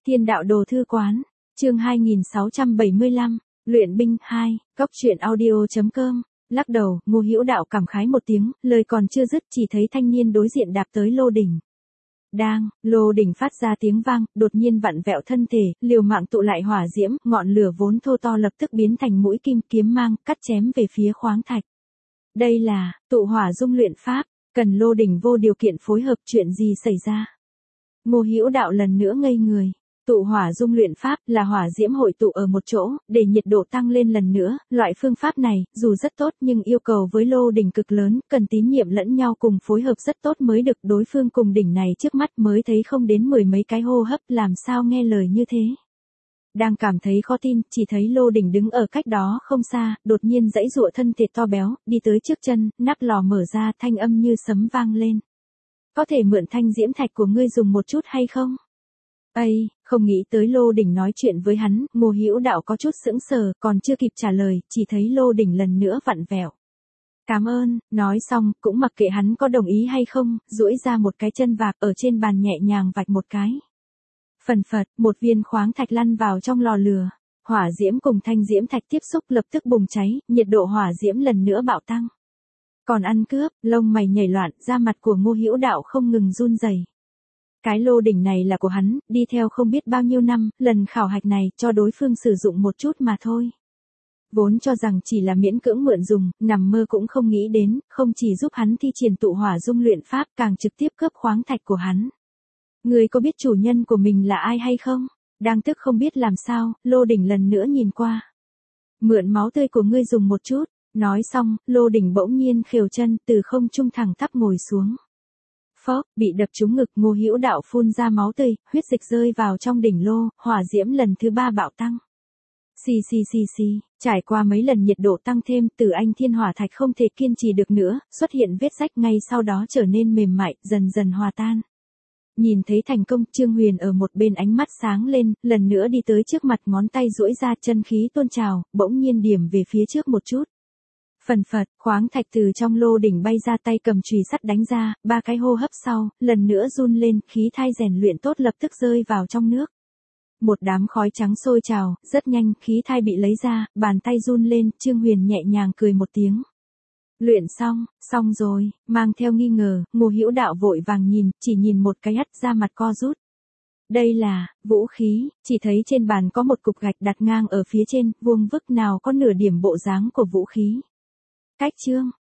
Thiên đạo đồ thư quán, chương 2675, luyện binh 2, góc truyện audio.com. Lắc đầu, Ngô Hữu Đạo cảm khái một tiếng, lời còn chưa dứt chỉ thấy thanh niên đối diện đạp tới lô đỉnh. Lô đỉnh phát ra tiếng vang, đột nhiên vặn vẹo thân thể, liều mạng tụ lại hỏa diễm, ngọn lửa vốn thô to lập tức biến thành mũi kim kiếm mang, cắt chém về phía khoáng thạch. Đây là tụ hỏa dung luyện pháp, cần lô đỉnh vô điều kiện phối hợp, chuyện gì xảy ra? Ngô Hữu Đạo lần nữa ngây người. Tụ hỏa dung luyện pháp là hỏa diễm hội tụ ở một chỗ, để nhiệt độ tăng lên lần nữa, loại phương pháp này, dù rất tốt nhưng yêu cầu với lô đỉnh cực lớn, cần tín nhiệm lẫn nhau cùng phối hợp rất tốt mới được. Đối phương cùng đỉnh này trước mắt mới thấy không đến 10 mấy cái hô hấp, làm sao nghe lời như thế. Đang cảm thấy khó tin, chỉ thấy lô đỉnh đứng ở cách đó không xa, đột nhiên giãy giụa thân thể to béo, đi tới trước chân, nắp lò mở ra, thanh âm như sấm vang lên. Có thể mượn thanh diễm thạch của ngươi dùng một chút hay không? Không nghĩ tới lô đỉnh nói chuyện với hắn, Ngô Hữu Đạo có chút sững sờ, còn chưa kịp trả lời, chỉ thấy lô đỉnh lần nữa vặn vẹo. Cảm ơn, nói xong, cũng mặc kệ hắn có đồng ý hay không, duỗi ra một cái chân vạc ở trên bàn nhẹ nhàng vạch một cái. Phần phật, một viên khoáng thạch lăn vào trong lò lửa. Hỏa diễm cùng thanh diễm thạch tiếp xúc lập tức bùng cháy, nhiệt độ hỏa diễm lần nữa bạo tăng. Còn ăn cướp, lông mày nhảy loạn, da mặt của Ngô Hữu Đạo không ngừng run rẩy. Cái lô đỉnh này là của hắn, đi theo không biết bao nhiêu năm, lần khảo hạch này cho đối phương sử dụng một chút mà thôi. Vốn cho rằng chỉ là miễn cưỡng mượn dùng, nằm mơ cũng không nghĩ đến, không chỉ giúp hắn thi triển tụ hỏa dung luyện pháp, càng trực tiếp cướp khoáng thạch của hắn. Ngươi có biết chủ nhân của mình là ai hay không? Đang tức không biết làm sao, lô đỉnh lần nữa nhìn qua. Mượn máu tươi của ngươi dùng một chút, nói xong, lô đỉnh bỗng nhiên khều chân, từ không trung thẳng tắp ngồi xuống. Phốc, bị đập trúng ngực, Ngô Hữu Đạo phun ra máu tươi, huyết dịch rơi vào trong đỉnh lô, hỏa diễm lần thứ 3 bạo tăng. Xì, trải qua mấy lần nhiệt độ tăng thêm, Tử Anh Thiên Hỏa Thạch không thể kiên trì được nữa, xuất hiện vết rách, ngay sau đó trở nên mềm mại, dần dần hòa tan. Nhìn thấy thành công, Trương Huyền ở một bên ánh mắt sáng lên, lần nữa đi tới trước mặt, ngón tay duỗi ra, chân khí tôn trào, bỗng nhiên điểm về phía trước một chút. Phần phật, khoáng thạch từ trong lô đỉnh bay ra, tay cầm chùy sắt đánh ra, 3 cái hô hấp sau, lần nữa run lên, khí thai rèn luyện tốt lập tức rơi vào trong nước. Một đám khói trắng sôi trào, rất nhanh, khí thai bị lấy ra, bàn tay run lên, Trương Huyền nhẹ nhàng cười một tiếng. Luyện xong rồi, mang theo nghi ngờ, Ngô Hữu Đạo vội vàng nhìn, chỉ nhìn một cái hắt ra mặt co rút. Đây là vũ khí, chỉ thấy trên bàn có một cục gạch đặt ngang ở phía trên, vuông vức nào có nửa điểm bộ dáng của vũ khí. Cách chương,